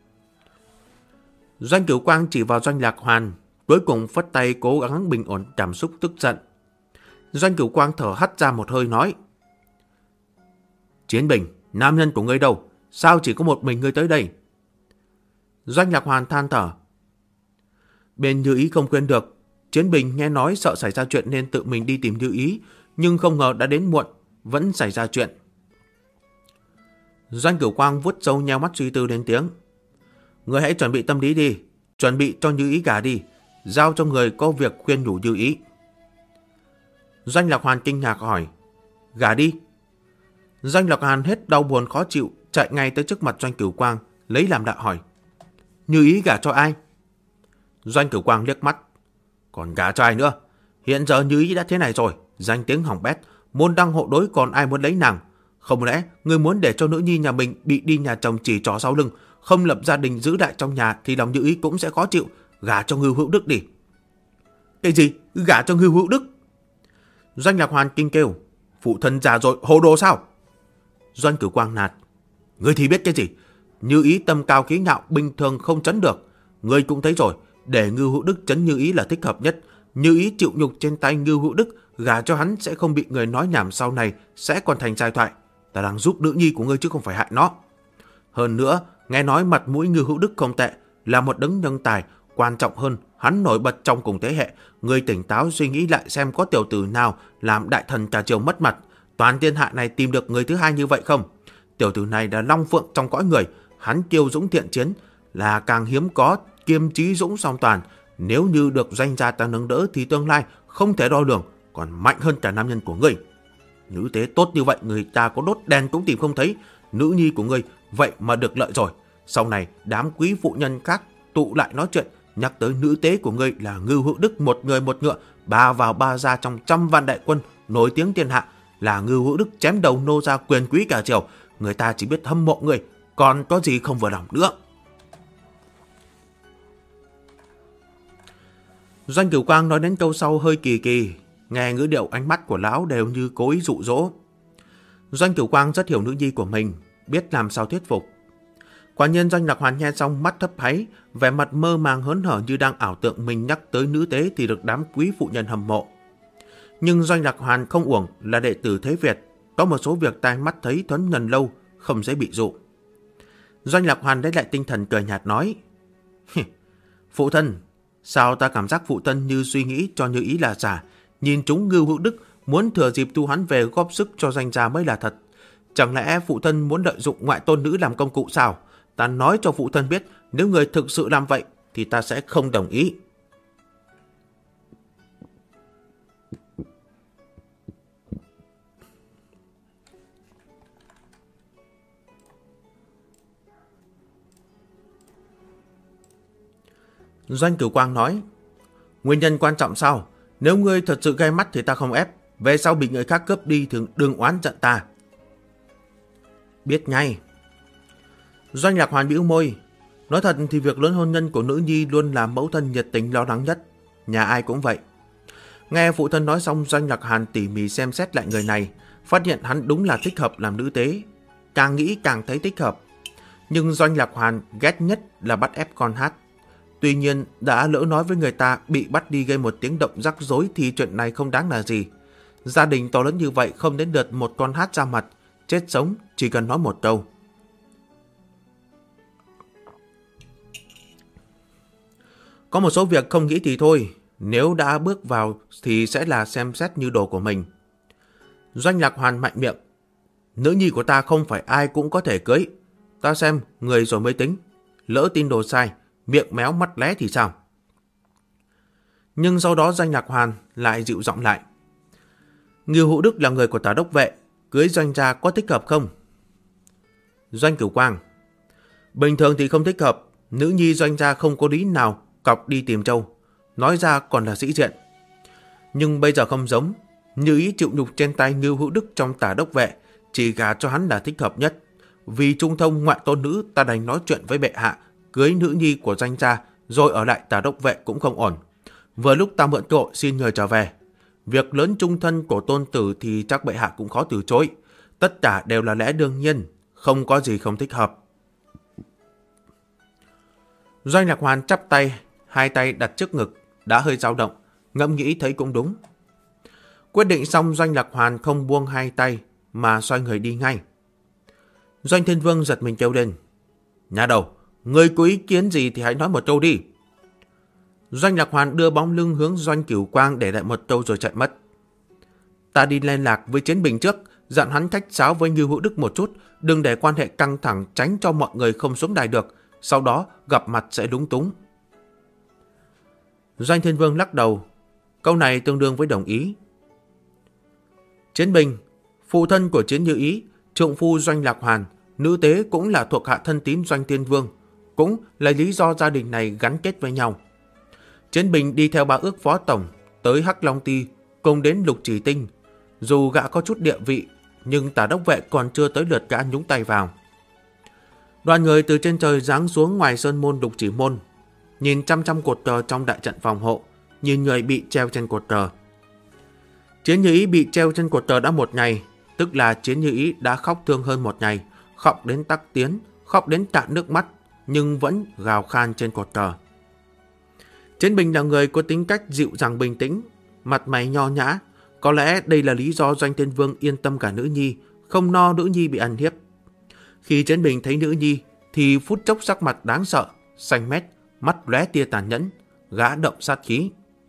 Doanh Cửu Quang chỉ vào Doanh Lạc Hoàn, cuối cùng phất tay cố gắng bình ổn cảm xúc tức giận. Doanh Cửu Quang thở hắt ra một hơi nói: Chiến Bình, nam nhân của ngươi đâu? Sao chỉ có một mình ngươi tới đây? Doanh Lạc Hoàn than thở: Bên Như Ý không quên được, Chiến Bình nghe nói sợ xảy ra chuyện nên tự mình đi tìm Như Ý, nhưng không ngờ đã đến muộn, vẫn xảy ra chuyện. Doanh Cửu Quang vuốt râu nheo mắt suy tư lên tiếng. Người hãy chuẩn bị tâm lý đi, chuẩn bị cho Như Ý gả đi, giao cho người có việc khuyên nhủ Như Ý. Doanh Lạc Hoàn kinh ngạc hỏi, gả đi? Doanh Lạc Hàn hết đau buồn khó chịu, chạy ngay tới trước mặt Doanh Cửu Quang, lấy làm lạ hỏi, Như Ý gả cho ai? Doanh Cửu Quang liếc mắt, còn gả cho ai nữa? Hiện giờ Như Ý đã thế này rồi, danh tiếng hỏng bét, môn đăng hộ đối còn ai muốn lấy nàng? Không lẽ người muốn để cho nữ nhi nhà mình bị đi nhà chồng chỉ trỏ sau lưng, không lập gia đình giữ đại trong nhà thì lòng Như Ý cũng sẽ khó chịu, gả cho Ngưu Hữu Đức đi. Cái gì? Gả cho Ngưu Hữu Đức? Doanh Lạc Hoàn kinh kêu, phụ thân già rồi, hồ đồ sao? Doanh Cửu Quang nạt, ngươi thì biết cái gì? Như Ý tâm cao khí ngạo, bình thường không chấn được. Ngươi cũng thấy rồi, để Ngưu Hữu Đức chấn Như Ý là thích hợp nhất. Như Ý chịu nhục trên tay Ngưu Hữu Đức, gả cho hắn sẽ không bị người nói nhảm, sau này sẽ còn thành giai thoại. Ta đang giúp nữ nhi của ngươi chứ không phải hại nó. Hơn nữa, nghe nói mặt mũi Ngưu Hữu Đức không tệ, là một đấng nhân tài. Quan trọng hơn, hắn nổi bật trong cùng thế hệ. Ngươi tỉnh táo suy nghĩ lại xem có tiểu tử nào làm đại thần cả triều mất mặt. Toàn thiên hạ này tìm được người thứ hai như vậy không? Tiểu tử này là long phượng trong cõi người, hắn kiêu dũng thiện chiến, là càng hiếm có, kiêm trí dũng song toàn. Nếu như được Doanh gia ta nâng đỡ thì tương lai không thể đo lường, còn mạnh hơn cả nam nhân của ngươi. Nữ tế tốt như vậy, người ta có đốt đèn cũng tìm không thấy. Nữ nhi của ngươi vậy mà được lợi rồi. Sau này đám quý phụ nhân khác tụ lại nói chuyện, nhắc tới nữ tế của ngươi là Ngưu Hữu Đức, một người một ngựa, ba vào ba ra trong 100 vạn đại quân, nổi tiếng thiên hạ, là Ngưu Hữu Đức chém đầu nô ra quyền quý cả triều. Người ta chỉ biết hâm mộ ngươi, còn có gì không vừa lòng nữa. Doanh Cửu Quang nói đến câu sau hơi kỳ kỳ, nghe ngữ điệu ánh mắt của lão đều như cố ý dụ dỗ. Doanh Cửu Quang rất hiểu nữ nhi của mình, biết làm sao thuyết phục. Quả nhiên Doanh Lạc Hoàn nghe xong mắt thấp háy, vẻ mặt mơ màng hớn hở như đang ảo tượng mình nhắc tới nữ tế thì được đám quý phụ nhân hâm mộ. Nhưng Doanh Lạc Hoàn không uổng là đệ tử Thế Việt, có một số việc tai mắt thấy thuấn ngần lâu, không dễ bị dụ. Doanh Lạc Hoàn lấy lại tinh thần cười nhạt nói, phụ thân, sao ta cảm giác phụ thân như suy nghĩ cho Như Ý là giả, nhìn chúng Ngưu Hữu Đức muốn thừa dịp thu hắn về góp sức cho Doanh gia mới là thật. Chẳng lẽ phụ thân muốn lợi dụng ngoại tôn nữ làm công cụ sao? Ta nói cho phụ thân biết, nếu người thực sự làm vậy thì ta sẽ không đồng ý. Doanh Cửu Quang nói, nguyên nhân quan trọng sao? Nếu ngươi thật sự gay mắt thì ta không ép, về sau bị người khác cướp đi thì đừng oán giận ta. Biết ngay. Doanh Lạc Hoàn bĩu môi, nói thật thì việc lớn hôn nhân của nữ nhi luôn là mẫu thân nhiệt tình lo lắng nhất, nhà ai cũng vậy. Nghe phụ thân nói xong, Doanh Lạc Hàn tỉ mỉ xem xét lại người này, phát hiện hắn đúng là thích hợp làm nữ tế, càng nghĩ càng thấy thích hợp. Nhưng Doanh Lạc Hoàn ghét nhất là bắt ép con hát. Tuy nhiên đã lỡ nói với người ta bị bắt đi gây một tiếng động rắc rối thì chuyện này không đáng là gì. Gia đình to lớn như vậy không đến lượt một con hát ra mặt, chết sống chỉ cần nói một câu. Có một số việc không nghĩ thì thôi, nếu đã bước vào thì sẽ là xem xét như đồ của mình. Doanh Lạc Hoàn mạnh miệng, nữ nhi của ta không phải ai cũng có thể cưới, ta xem người rồi mới tính, lỡ tin đồ sai, miệng méo mắt lé thì sao? Nhưng sau đó Doanh Lạc Hoàn lại dịu giọng lại, Ngưu Hữu Đức là người của Tả Đốc Vệ, cưới Doanh gia có thích hợp không? Doanh Cửu Quang, bình thường thì không thích hợp, nữ nhi Doanh gia không có lý nào cọc đi tìm Châu, nói ra còn là sĩ diện. Nhưng bây giờ không giống, Như Ý chịu nhục trên tay Ngưu Hữu Đức trong Tả Đốc Vệ, chỉ gả cho hắn là thích hợp nhất. Vì trung thông ngoại tôn nữ, ta đành nói chuyện với bệ hạ, cưới nữ nhi của Doanh gia, rồi ở lại Tả Đốc Vệ cũng không ổn. Vừa lúc ta mượn cơ hội xin người trở về. Việc lớn trung thân của tôn tử thì chắc bệ hạ cũng khó từ chối. Tất cả đều là lẽ đương nhiên, không có gì không thích hợp. Doanh Lạc Hoàn chắp tay, hai tay đặt trước ngực, đã hơi dao động, ngẫm nghĩ thấy cũng đúng. Quyết định xong, Doanh Lạc Hoàn không buông hai tay mà xoay người đi ngay. Doanh Thiên Vương giật mình kêu lên, nhà đầu, người có ý kiến gì thì hãy nói một câu đi. Doanh Lạc Hoàn đưa bóng lưng hướng Doanh Cửu Quang để lại một câu rồi chạy mất. Ta đi liên lạc với Chiến Bình trước, dặn hắn khách sáo với Như Hữu Đức một chút, đừng để quan hệ căng thẳng, tránh cho mọi người không xuống đài được, sau đó gặp mặt sẽ lúng túng. Doanh Thiên Vương lắc đầu, câu này tương đương với đồng ý. Chiến Bình, phụ thân của Chiến Như Ý, trượng phu Doanh Lạc Hoàn, nữ tế cũng là thuộc hạ thân tín Doanh Thiên Vương, cũng là lý do gia đình này gắn kết với nhau. Chiến Bình đi theo Bá Ước phó tổng tới Hắc Long Ti, cùng đến Lục Chỉ Tinh. Dù gã có chút địa vị, nhưng Tả Đốc Vệ còn chưa tới lượt gã nhúng tay vào. Đoàn người từ trên trời giáng xuống ngoài sơn môn Lục Chỉ Môn, nhìn chăm chăm cột cờ trong đại trận phòng hộ, nhìn người bị treo trên cột cờ. Chiến Như Ý bị treo trên cột cờ đã một ngày, tức là Chiến Như Ý đã khóc thương hơn một ngày, khóc đến tắc tiếng, khóc đến cạn nước mắt, nhưng vẫn gào khan trên cột cờ. Chiến Bình là người có tính cách dịu dàng bình tĩnh, mặt mày nho nhã. Có lẽ đây là lý do Doanh Thiên Vương yên tâm cả nữ nhi, không no nữ nhi bị ăn hiếp. Khi Chiến Bình thấy nữ nhi thì phút chốc sắc mặt đáng sợ, xanh mét, mắt lóe tia tàn nhẫn, gã động sát khí.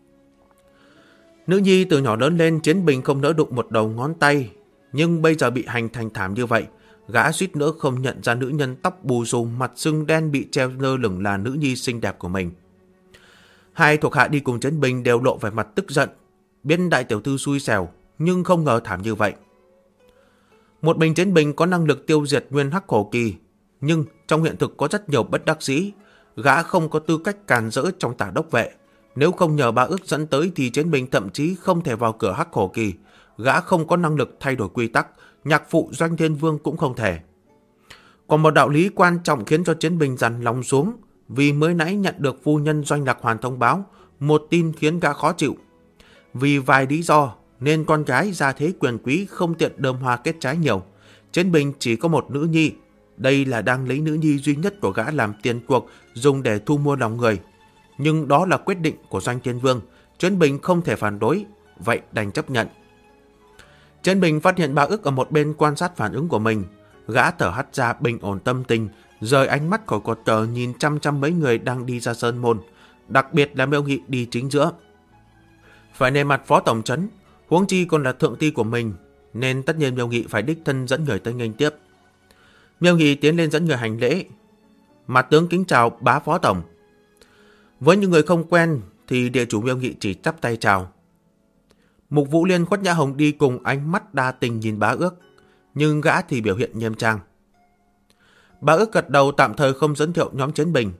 Nữ nhi từ nhỏ lớn lên, Chiến Bình không nỡ đụng một đầu ngón tay, nhưng bây giờ bị hành thành thảm như vậy, gã suýt nữa không nhận ra nữ nhân tóc bù xù, mặt sưng đen bị treo lơ lửng là nữ nhi xinh đẹp của mình. Hai thuộc hạ đi cùng Chiến Bình đều lộ vẻ mặt tức giận, biết đại tiểu thư xui xẻo, nhưng không ngờ thảm như vậy. Một mình Chiến Bình có năng lực tiêu diệt nguyên hắc khổ kỳ, nhưng trong hiện thực có rất nhiều bất đắc dĩ, gã không có tư cách càn rỡ trong Tả Đốc Vệ. Nếu không nhờ Bá Ước dẫn tới thì Chiến Bình thậm chí không thể vào cửa hắc khổ kỳ, gã không có năng lực thay đổi quy tắc, nhạc phụ Doanh Thiên Vương cũng không thể. Còn một đạo lý quan trọng khiến cho Chiến Bình dằn lòng xuống, vì mới nãy nhận được phu nhân Doanh Lạc Hoàn thông báo, một tin khiến gã khó chịu. Vì vài lý do nên con gái gia thế quyền quý không tiện đơm hoa kết trái nhiều. Chiến Bình chỉ có một nữ nhi, đây là đang lấy nữ nhi duy nhất của gã làm tiền cuộc dùng để thu mua lòng người. Nhưng đó là quyết định của Doanh Thiên Vương, Chiến Bình không thể phản đối, vậy đành chấp nhận. Chiến Bình phát hiện Bá Ước ở một bên quan sát phản ứng của mình, gã thở hắt ra bình ổn tâm tình, rời ánh mắt khỏi cột cờ nhìn chăm chăm mấy người đang đi ra sơn môn, đặc biệt là Miêu Nghị đi chính giữa. Phải nề mặt phó tổng trấn, huống chi còn là thượng ti của mình, nên tất nhiên Miêu Nghị phải đích thân dẫn người tới nghênh tiếp. Miêu Nghị tiến lên dẫn người hành lễ. Mặt tướng kính chào Bá phó tổng. Với những người không quen thì địa chủ Miêu Nghị chỉ chắp tay chào. Mục Vũ Liên Khuất Nhã Hồng đi cùng, ánh mắt đa tình nhìn Bá Ước, nhưng gã thì biểu hiện nghiêm trang. Bá Ước gật đầu, tạm thời không giới thiệu nhóm Chiến Bình.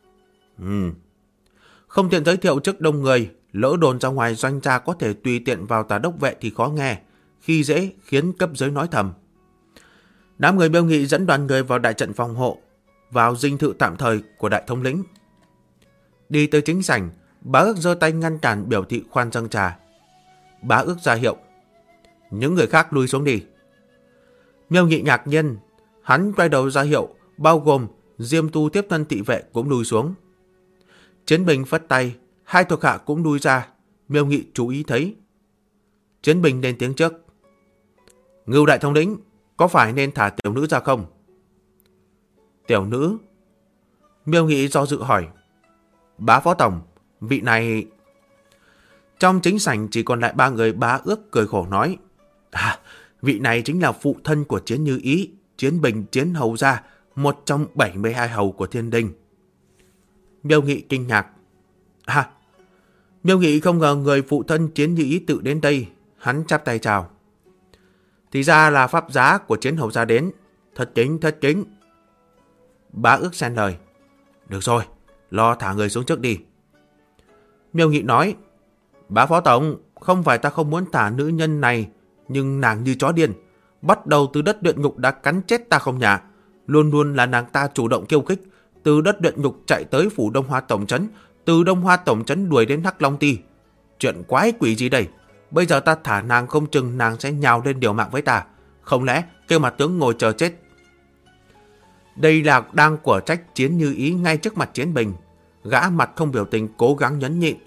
Không tiện giới thiệu trước đông người, lỡ đồn ra ngoài Doanh gia có thể tùy tiện vào Tả Đốc Vệ thì khó nghe, khi dễ khiến cấp dưới nói thầm. Đám người Miêu Nghị dẫn đoàn người vào đại trận phòng hộ, vào dinh thự tạm thời của đại thống lĩnh. Đi tới chính sảnh, Bá Ước giơ tay ngăn cản, biểu thị khoan dâng trà. Bá Ước ra hiệu, những người khác lui xuống đi. Miêu Nghị ngạc nhiên, hắn quay đầu ra hiệu, bao gồm Diêm Tu tiếp thân thị vệ cũng lui xuống. Chiến Bình phất tay, hai thuộc hạ cũng lui ra. Miêu Nghị chú ý thấy. Chiến Bình lên tiếng trước. Ngưu đại thống lĩnh, có phải nên thả tiểu nữ ra không? Tiểu nữ? Miêu Nghị do dự hỏi. Bá phó tổng, vị này... Trong chính sảnh chỉ còn lại ba người. Bá Ước cười khổ nói. Vị này chính là phụ thân của Chiến Như Ý, Chiến Bình Chiến hầu gia, một trong 72 hầu của thiên đình. Miêu Nghị kinh ngạc. Miêu Nghị không ngờ người phụ thân Chiến Như Ý tự đến đây, hắn chắp tay chào. Thì ra là pháp giá của Chiến hầu gia đến, thật kính. Bá Ước xen lời. Được rồi, lo thả người xuống trước đi. Miêu Nghị nói. Bá phó tổng, không phải ta không muốn thả nữ nhân này, nhưng nàng như chó điên, bắt đầu từ đất luyện ngục đã cắn chết ta không nhả. Luôn luôn là nàng ta chủ động khiêu khích, từ đất luyện ngục chạy tới phủ Đông Hoa tổng trấn, từ Đông Hoa tổng trấn đuổi đến Hắc Long Ti. Chuyện quái quỷ gì đây? Bây giờ ta thả nàng không chừng nàng sẽ nhào lên liều mạng với ta, không lẽ kêu mặt tướng ngồi chờ chết? Đây là đang của trách Chiến Như Ý ngay trước mặt Chiến Bình. Gã mặt không biểu tình, cố gắng nhẫn nhịn.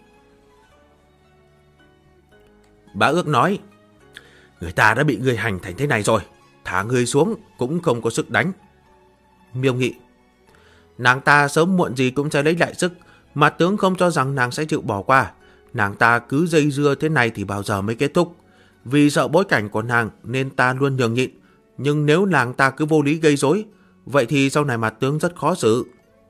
Bá Ước nói. Người ta đã bị người hành thành thế này rồi, thả người xuống cũng không có sức đánh. Miêu Nghị. Nàng ta sớm muộn gì cũng sẽ lấy lại sức, Mặt tướng không cho rằng nàng sẽ chịu bỏ qua. Nàng ta cứ dây dưa thế này thì bao giờ mới kết thúc. Vì sợ bối cảnh của nàng nên ta luôn nhường nhịn. Nhưng nếu nàng ta cứ vô lý gây rối, vậy thì sau này mặt tướng rất khó xử.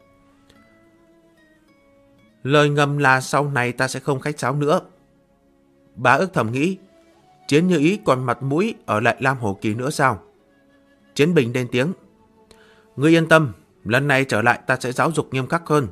Lời ngầm là sau này ta sẽ không khách sáo nữa. Bá Ước thầm nghĩ, Chiến Như Ý còn mặt mũi ở lại Lam Hồ Kỳ nữa sao? Chiến Bình lên tiếng, ngươi yên tâm, lần này trở lại ta sẽ giáo dục nghiêm khắc hơn.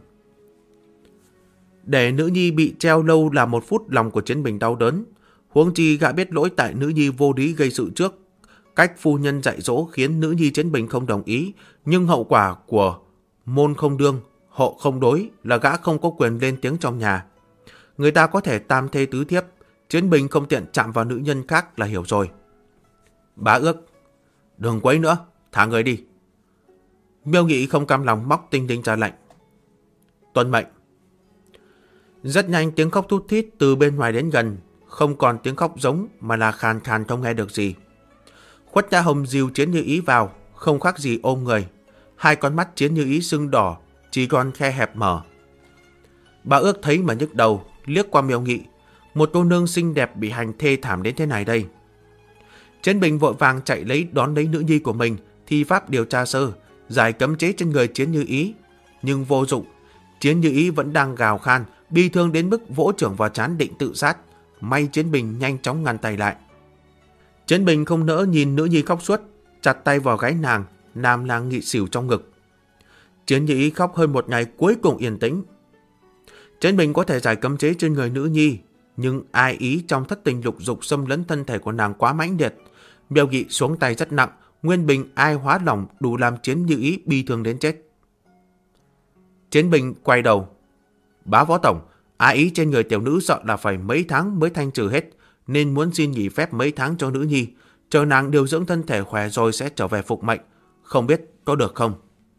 Để nữ nhi bị treo lâu là 1 phút, lòng của Chiến Bình đau đớn. Huống chi gã biết lỗi tại nữ nhi vô lý gây sự trước. Cách phu nhân dạy dỗ khiến nữ nhi Chiến Bình không đồng ý, nhưng hậu quả của môn không đương, hộ không đối là gã không có quyền lên tiếng trong nhà. Người ta có thể tam thê tứ thiếp, Chiến Bình không tiện chạm vào nữ nhân khác là hiểu rồi. Bá Ước, đừng quấy nữa, thả người đi. Miêu Nghị không cam lòng móc tinh tinh ra lệnh. Tuân mệnh. Rất nhanh tiếng khóc thút thít từ bên ngoài đến gần, không còn tiếng khóc giống mà là khàn khàn không nghe được gì. Khuất Nhã Hồng dìu Chiến Như Ý vào, không khác gì ôm người. 2 con mắt Chiến Như Ý sưng đỏ, chỉ còn khe hẹp mở. Bá Ước thấy mà nhức đầu, liếc qua Miêu Nghị. Một cô nương xinh đẹp bị hành thê thảm đến thế này đây. Chiến Bình vội vàng chạy đón lấy nữ nhi của mình, thi pháp điều tra sơ, giải cấm chế trên người Chiến Như Ý. Nhưng vô dụng, Chiến Như Ý vẫn đang gào khan, bi thương đến mức vỗ chưởng vào trán định tự sát. May Chiến Bình nhanh chóng ngăn tay lại. Chiến Bình không nỡ nhìn nữ nhi khóc suốt, chặt tay vào gáy nàng, làm nàng nghị xỉu trong ngực. Chiến Như Ý khóc hơn 1 ngày cuối cùng yên tĩnh. Chiến Bình có thể giải cấm chế trên người nữ nhi, nhưng ai ý trong thất tình lục dục xâm lấn thân thể của nàng quá mãnh liệt. Miêu Nghị xuống tay rất nặng, Nguyên Bình ai hóa lòng đủ làm Chiến Như Ý bi thương đến chết. Chiến Bình quay đầu. Bá Phó Tổng, ái ý trên người tiểu nữ sợ là phải mấy tháng mới thanh trừ hết, nên muốn xin nghỉ phép mấy tháng cho nữ nhi, chờ nàng điều dưỡng thân thể khỏe rồi sẽ trở về phục mệnh, không biết có được không?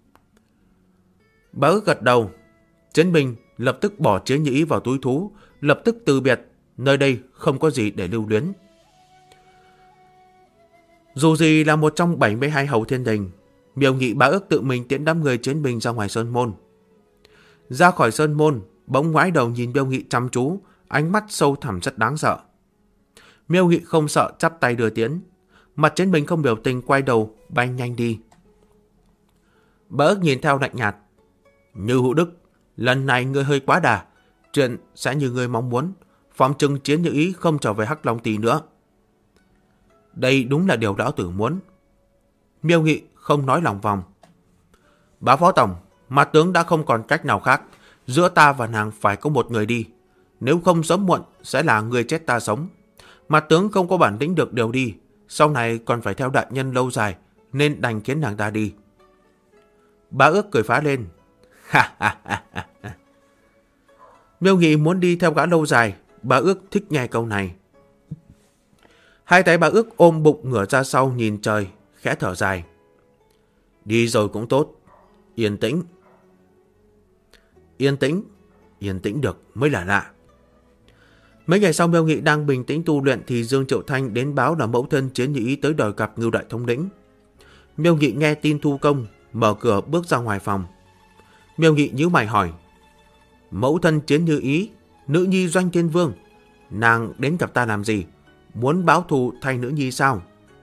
Bá Ước gật đầu. Chiến Bình lập tức bỏ Chiến Như Ý vào túi thú, lập tức từ biệt, nơi đây không có gì để lưu luyến. Dù gì là một trong 72 hầu thiên đình, Miêu Nghị Bá Ước tự mình tiễn đám người Chiến Bình ra ngoài sơn môn. Ra khỏi sơn môn, bỗng ngoái đầu nhìn Miêu Nghị chăm chú, ánh mắt sâu thẳm rất đáng sợ. Miêu Nghị không sợ, chắp tay đưa tiễn. Mặt Chiến Bình không biểu tình, quay đầu bay nhanh đi. Bá Ước nhìn theo lạnh nhạt. Như Hữu Đức, lần này ngươi hơi quá đà, chuyện sẽ như ngươi mong muốn, phòng trừng Chiến Như Ý không trở về Hắc Long Tỳ nữa. Đây đúng là điều lão tử muốn. Miêu Nghị không nói lòng vòng. Bá Phó Tổng, mặt tướng đã không còn cách nào khác, giữa ta và nàng phải có một người đi, nếu không sớm muộn sẽ là người chết ta sống. Mặt tướng không có bản lĩnh được điều đi, sau này còn phải theo đại nhân lâu dài, nên đành khiến nàng ta đi. Bá Ước cười phá lên. Ha ha ha ha. Miêu Nghị muốn đi theo gã lâu dài, Bá Ước thích nghe câu này. 2 tay Bá Ước ôm bụng ngửa ra sau nhìn trời, khẽ thở dài. Đi rồi cũng tốt, yên tĩnh. Yên tĩnh, yên tĩnh được mới là lạ. Mấy ngày sau Miêu Nghị đang bình tĩnh tu luyện thì Dương Triệu Thanh đến báo là mẫu thân Chiến Như Ý tới đòi gặp Ngưu Đại Thống lĩnh. Miêu Nghị nghe tin thu công, mở cửa bước ra ngoài phòng. Miêu Nghị nhíu mày hỏi. Mẫu thân Chiến Như Ý, nữ nhi Doanh Thiên Vương, nàng đến gặp ta làm gì? Muốn báo thù thay nữ nhi sao?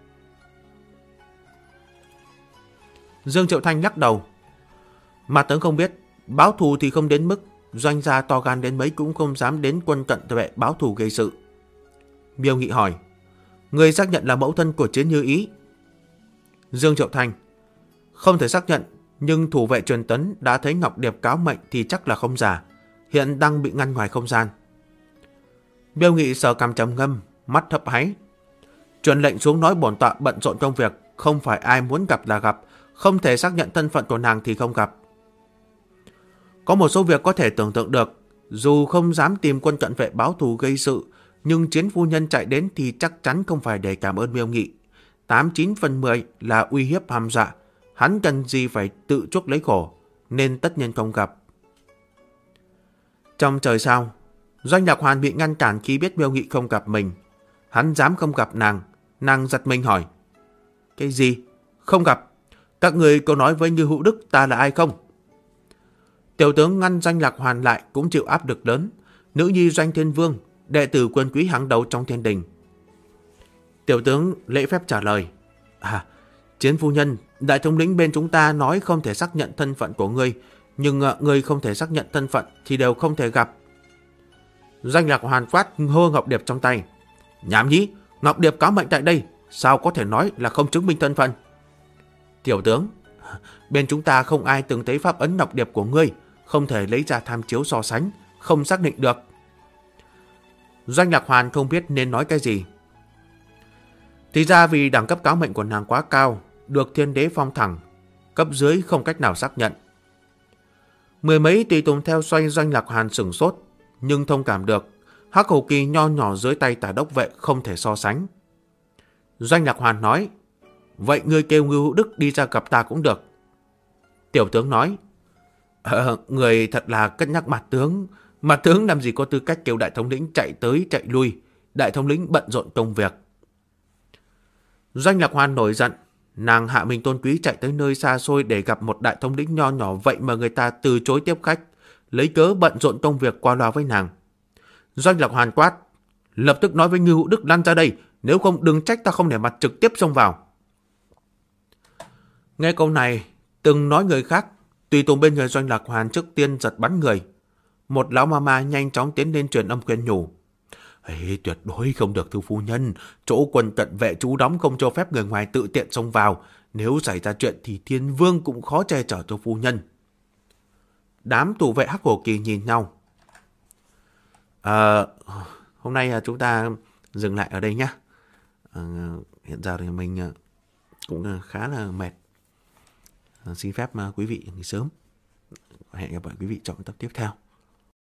Dương Triệu Thanh lắc đầu. Mà tướng không biết, báo thù thì không đến mức, Doanh gia to gan đến mấy cũng không dám đến quân cận vệ báo thù gây sự. Miêu Nghị hỏi. Người xác nhận là mẫu thân của Chiến Như Ý? Dương Triệu Thanh. Không thể xác nhận, nhưng thủ vệ truyền tấn đã thấy Ngọc Điệp cáo mệnh thì chắc là không giả, hiện đang bị ngăn ngoài không gian. Miêu Nghị sờ cằm trầm ngâm, mắt hấp háy. Truyền lệnh xuống nói bổn tọa bận rộn công việc, không phải ai muốn gặp là gặp, không thể xác nhận thân phận của nàng thì không gặp. Có một số việc có thể tưởng tượng được, dù không dám tìm quân cận vệ báo thù gây sự, nhưng Chiến phu nhân chạy đến thì chắc chắn không phải để cảm ơn Miêu Nghị. 89 phần 10 là uy hiếp hăm dọa, hắn cần gì phải tự chuốc lấy khổ, nên tất nhiên không gặp. Trong trời sao, Doanh Lạc Hoàn bị ngăn cản khi biết Miêu Nghị không gặp mình. Hắn dám không gặp nàng, nàng giật mình hỏi. Cái gì? Không gặp? Các người có nói với Như Hữu Đức ta là ai không? Tiểu tướng ngăn Doanh Lạc Hoàn lại cũng chịu áp lực lớn. Nữ nhi Doanh Thiên Vương, đệ tử quân quý hàng đầu trong thiên đình. Tiểu tướng lễ phép trả lời. Chiến phu nhân, đại thống lĩnh bên chúng ta nói không thể xác nhận thân phận của ngươi, nhưng ngươi không thể xác nhận thân phận thì đều không thể gặp. Doanh Lạc Hoàn quát hô Ngọc Điệp trong tay. Nhảm nhí, Ngọc Điệp cáo mệnh tại đây, sao có thể nói là không chứng minh thân phận? Tiểu tướng, bên chúng ta không ai từng thấy pháp ấn Ngọc Điệp của ngươi, không thể lấy ra tham chiếu so sánh, không xác định được. Doanh Lạc Hoàn không biết nên nói cái gì. Thì ra vì đẳng cấp cáo mệnh của nàng quá cao, được thiên đế phong thẳng, cấp dưới không cách nào xác nhận. Mười mấy tùy tùng theo xoay Doanh Lạc Hoàn sửng sốt, nhưng thông cảm được, Hắc Hổ Kỳ nho nhỏ dưới tay Tả Đốc Vệ không thể so sánh. Doanh Lạc Hoàn nói, vậy ngươi kêu Ngưu Hữu Đức đi ra gặp ta cũng được. Tiểu tướng nói, người thật là cất nhắc mặt tướng. Mặt tướng làm gì có tư cách kêu đại thống lĩnh chạy tới chạy lui. Đại thống lĩnh bận rộn công việc. Doanh Lạc Hoàn nổi giận. Nàng hạ mình tôn quý chạy tới nơi xa xôi để gặp một đại thống lĩnh nho nhỏ, vậy mà người ta từ chối tiếp khách, lấy cớ bận rộn công việc qua loa với nàng. Doanh Lạc Hoàn quát, lập tức nói với Ngưu Hữu Đức lăn ra đây, nếu không đừng trách ta không để mặt trực tiếp xông vào. Nghe câu này, từng nói người khác, tùy tùng bên người Doanh Lạc Hoàn trước tiên giật bắn người. Một lão ma nhanh chóng tiến lên truyền âm khuyên nhủ. Tuyệt đối không được thưa phu nhân, chỗ quân cận vệ trú đóng không cho phép người ngoài tự tiện xông vào. Nếu xảy ra chuyện thì Thiên Vương cũng khó che chở cho phu nhân. Đám thủ vệ Hắc Hổ Kỳ nhìn nhau. Hôm nay chúng ta dừng lại ở đây nhé. Hiện giờ thì mình cũng khá là mệt. Xin phép quý vị nghỉ sớm. Hẹn gặp lại quý vị trong tập tiếp theo.